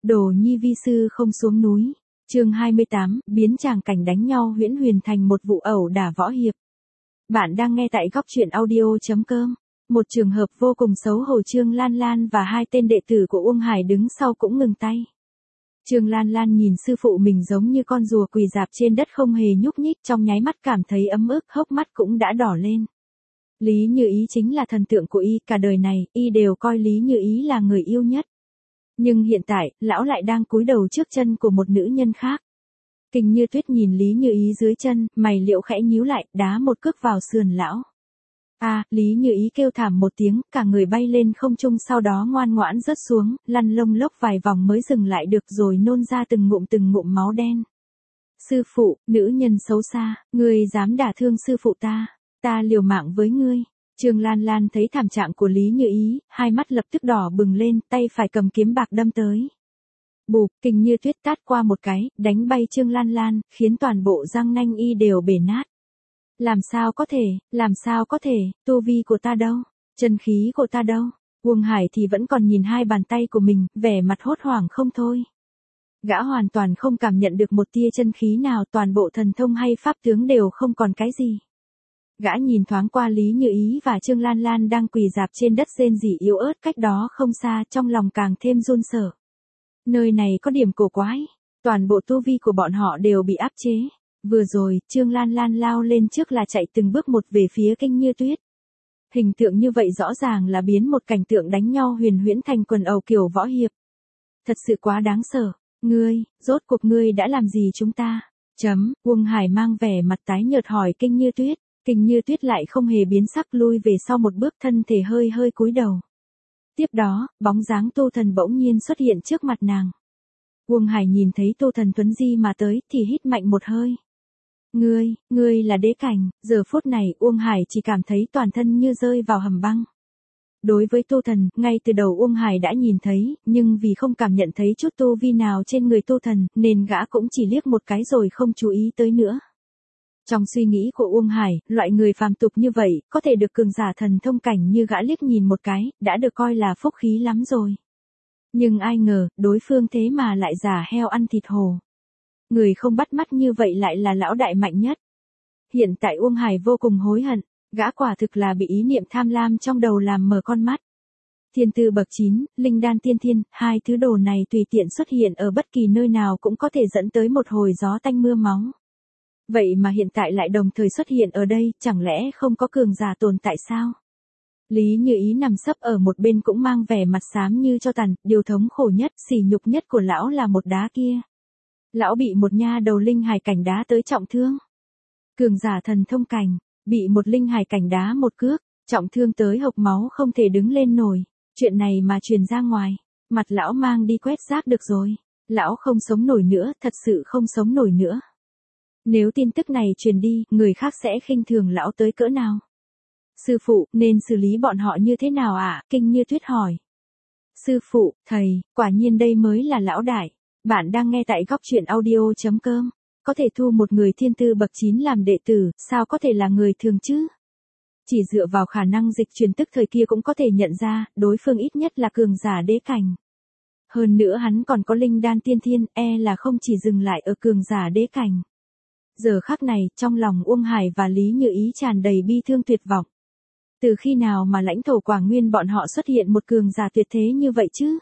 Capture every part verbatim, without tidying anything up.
Đồ nhi vi sư không xuống núi. Chương hai mươi tám, biến tràng cảnh đánh nhau huyễn huyền thành một vụ ẩu đả võ hiệp. Bạn đang nghe tại góc truyện audio chấm com. Một trường hợp vô cùng xấu hổ, Trương Lan Lan và hai tên đệ tử của Uông Hải đứng sau cũng ngừng tay. Trương Lan Lan nhìn sư phụ mình giống như con rùa quỳ rạp trên đất không hề nhúc nhích, trong nháy mắt cảm thấy ấm ức, hốc mắt cũng đã đỏ lên. Lý Như Ý chính là thần tượng của y, cả đời này, y đều coi Lý Như Ý là người yêu nhất. Nhưng hiện tại, lão lại đang cúi đầu trước chân của một nữ nhân khác. Kình Như Tuyết nhìn Lý Như Ý dưới chân, mày liễu khẽ nhíu lại, đá một cước vào sườn lão. A, à, Lý Như Ý kêu thảm một tiếng, cả người bay lên không trung, sau đó ngoan ngoãn rớt xuống, lăn lông lốc vài vòng mới dừng lại được rồi nôn ra từng ngụm từng ngụm máu đen. Sư phụ, nữ nhân xấu xa, ngươi dám đả thương sư phụ ta, ta liều mạng với ngươi. Trương Lan Lan thấy thảm trạng của Lý Như Ý, hai mắt lập tức đỏ bừng lên, tay phải cầm kiếm bạc đâm tới. Bụp, Kình Như Tuyết tát qua một cái, đánh bay Trương Lan Lan, khiến toàn bộ răng nanh y đều bể nát. Làm sao có thể, làm sao có thể, tu vi của ta đâu, chân khí của ta đâu. Uông Hải thì vẫn còn nhìn hai bàn tay của mình, vẻ mặt hốt hoảng không thôi. Gã hoàn toàn không cảm nhận được một tia chân khí nào, toàn bộ thần thông hay pháp tướng đều không còn cái gì. Gã nhìn thoáng qua Lý Như Ý và Trương Lan Lan đang quỳ rạp trên đất rên rỉ yếu ớt cách đó không xa, trong lòng càng thêm run sợ. Nơi này có điểm cổ quái, toàn bộ tu vi của bọn họ đều bị áp chế. Vừa rồi, Trương Lan Lan lao lên trước là chạy từng bước một về phía Kình Như Tuyết. Hình tượng như vậy rõ ràng là biến một cảnh tượng đánh nhau huyền huyễn thành quần ẩu kiểu võ hiệp. Thật sự quá đáng sợ. Ngươi, rốt cuộc ngươi đã làm gì chúng ta? Chấm, Uông Hải mang vẻ mặt tái nhợt hỏi Kình Như Tuyết. Kình Như Tuyết lại không hề biến sắc, lui về sau một bước, thân thể hơi hơi cúi đầu. Tiếp đó, bóng dáng Tô Thần bỗng nhiên xuất hiện trước mặt nàng. Uông Hải nhìn thấy Tô Thần tuấn di mà tới thì hít mạnh một hơi. Ngươi, ngươi là đế cảnh. Giờ phút này Uông Hải chỉ cảm thấy toàn thân như rơi vào hầm băng. Đối với Tô Thần, ngay từ đầu Uông Hải đã nhìn thấy, nhưng vì không cảm nhận thấy chút tu vi nào trên người Tô Thần, nên gã cũng chỉ liếc một cái rồi không chú ý tới nữa. Trong suy nghĩ của Uông Hải, loại người phàm tục như vậy, có thể được cường giả thần thông cảnh như gã liếc nhìn một cái, đã được coi là phúc khí lắm rồi. Nhưng ai ngờ, đối phương thế mà lại giả heo ăn thịt hổ. Người không bắt mắt như vậy lại là lão đại mạnh nhất. Hiện tại Uông Hải vô cùng hối hận, gã quả thực là bị ý niệm tham lam trong đầu làm mở con mắt. Thiên tư bậc chín, linh đan tiên thiên, hai thứ đồ này tùy tiện xuất hiện ở bất kỳ nơi nào cũng có thể dẫn tới một hồi gió tanh mưa máu. Vậy mà hiện tại lại đồng thời xuất hiện ở đây, chẳng lẽ không có cường giả tồn tại sao? Lý Như Ý nằm sấp ở một bên cũng mang vẻ mặt xám như tro tàn, điều thống khổ nhất, sỉ nhục nhất của lão là một đá kia. Lão bị một nha đầu linh hải cảnh đá tới trọng thương. Cường giả thần thông cảnh, bị một linh hải cảnh đá một cước, trọng thương tới hộc máu không thể đứng lên nổi. Chuyện này mà truyền ra ngoài, mặt lão mang đi quét rác được rồi. Lão không sống nổi nữa, thật sự không sống nổi nữa. Nếu tin tức này truyền đi, người khác sẽ khinh thường lão tới cỡ nào? Sư phụ, nên xử lý bọn họ như thế nào ạ? À? Kình Như Tuyết hỏi. Sư phụ, thầy, quả nhiên đây mới là lão đại. Bạn đang nghe tại góc truyện audio chấm com. Có thể thu một người thiên tư bậc chín làm đệ tử, sao có thể là người thường chứ? Chỉ dựa vào khả năng dịch truyền tức thời kia cũng có thể nhận ra, đối phương ít nhất là cường giả đế cảnh. Hơn nữa hắn còn có linh đan tiên thiên, e là không chỉ dừng lại ở cường giả đế cảnh. Giờ khắc này, trong lòng Uông Hải và Lý Như Ý tràn đầy bi thương tuyệt vọng. Từ khi nào mà lãnh thổ Quảng Nguyên bọn họ xuất hiện một cường giả tuyệt thế như vậy chứ?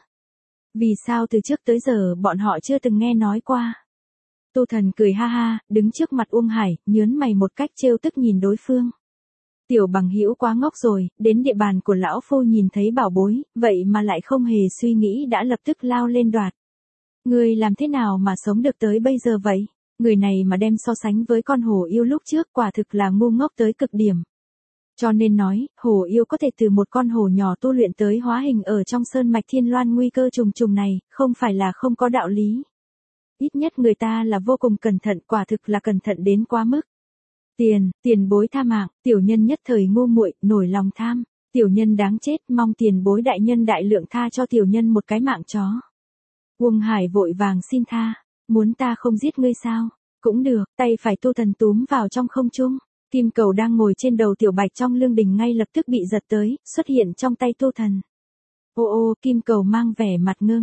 Vì sao từ trước tới giờ bọn họ chưa từng nghe nói qua? Tô Thần cười ha ha, đứng trước mặt Uông Hải, nhớn mày một cách trêu tức nhìn đối phương. Tiểu bằng hữu quá ngốc rồi, đến địa bàn của lão phu nhìn thấy bảo bối, vậy mà lại không hề suy nghĩ đã lập tức lao lên đoạt. Ngươi làm thế nào mà sống được tới bây giờ vậy? Người này mà đem so sánh với con hổ yêu lúc trước quả thực là ngu ngốc tới cực điểm. Cho nên nói, hổ yêu có thể từ một con hổ nhỏ tu luyện tới hóa hình ở trong sơn mạch Thiên Loan nguy cơ trùng trùng này, không phải là không có đạo lý. Ít nhất người ta là vô cùng cẩn thận, quả thực là cẩn thận đến quá mức. Tiền, tiền bối tha mạng, tiểu nhân nhất thời ngu muội, nổi lòng tham, tiểu nhân đáng chết, mong tiền bối đại nhân đại lượng tha cho tiểu nhân một cái mạng chó. Uông Hải vội vàng xin tha. Muốn ta không giết ngươi sao? Cũng được, tay phải Tô Thần túm vào trong không trung. Kim cầu đang ngồi trên đầu tiểu bạch trong lương đình ngay lập tức bị giật tới, xuất hiện trong tay Tô Thần. Ô ô, kim cầu mang vẻ mặt ngơ ngác.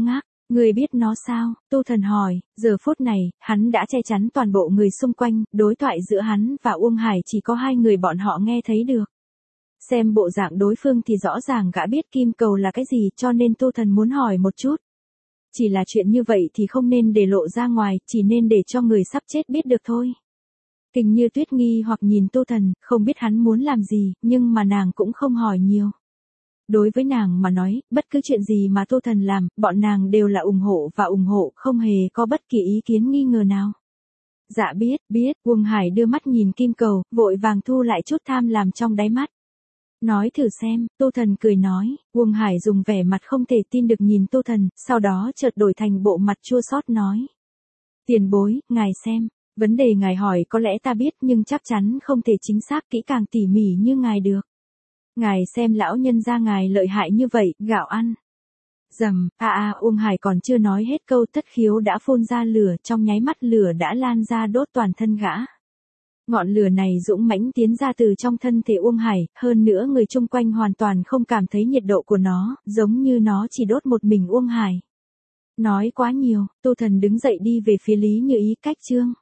Người biết nó sao? Tu Thần hỏi, giờ phút này, hắn đã che chắn toàn bộ người xung quanh, đối thoại giữa hắn và Uông Hải chỉ có hai người bọn họ nghe thấy được. Xem bộ dạng đối phương thì rõ ràng gã biết kim cầu là cái gì cho nên Tu Thần muốn hỏi một chút. Chỉ là chuyện như vậy thì không nên để lộ ra ngoài, chỉ nên để cho người sắp chết biết được thôi. Kình Như Tuyết nghi hoặc nhìn Tu Thần, không biết hắn muốn làm gì, nhưng mà nàng cũng không hỏi nhiều. Đối với nàng mà nói, bất cứ chuyện gì mà Tu Thần làm, bọn nàng đều là ủng hộ và ủng hộ, không hề có bất kỳ ý kiến nghi ngờ nào. Dạ biết, biết, Uông Hải đưa mắt nhìn kim cầu, vội vàng thu lại chút tham làm trong đáy mắt. Nói thử xem, Tu Thần cười nói, Uông Hải dùng vẻ mặt không thể tin được nhìn Tu Thần, sau đó chợt đổi thành bộ mặt chua xót nói. Tiền bối, ngài xem, vấn đề ngài hỏi có lẽ ta biết nhưng chắc chắn không thể chính xác kỹ càng tỉ mỉ như ngài được. Ngài xem lão nhân gia ngài lợi hại như vậy, gạo ăn. Dầm, a a Uông Hải còn chưa nói hết câu Tất Khiếu đã phun ra lửa, trong nháy mắt lửa đã lan ra đốt toàn thân gã. Ngọn lửa này dũng mãnh tiến ra từ trong thân thể Uông Hải, hơn nữa người chung quanh hoàn toàn không cảm thấy nhiệt độ của nó, giống như nó chỉ đốt một mình Uông Hải. Nói quá nhiều, Tu Thần đứng dậy đi về phía Lý Như Ý cách chương.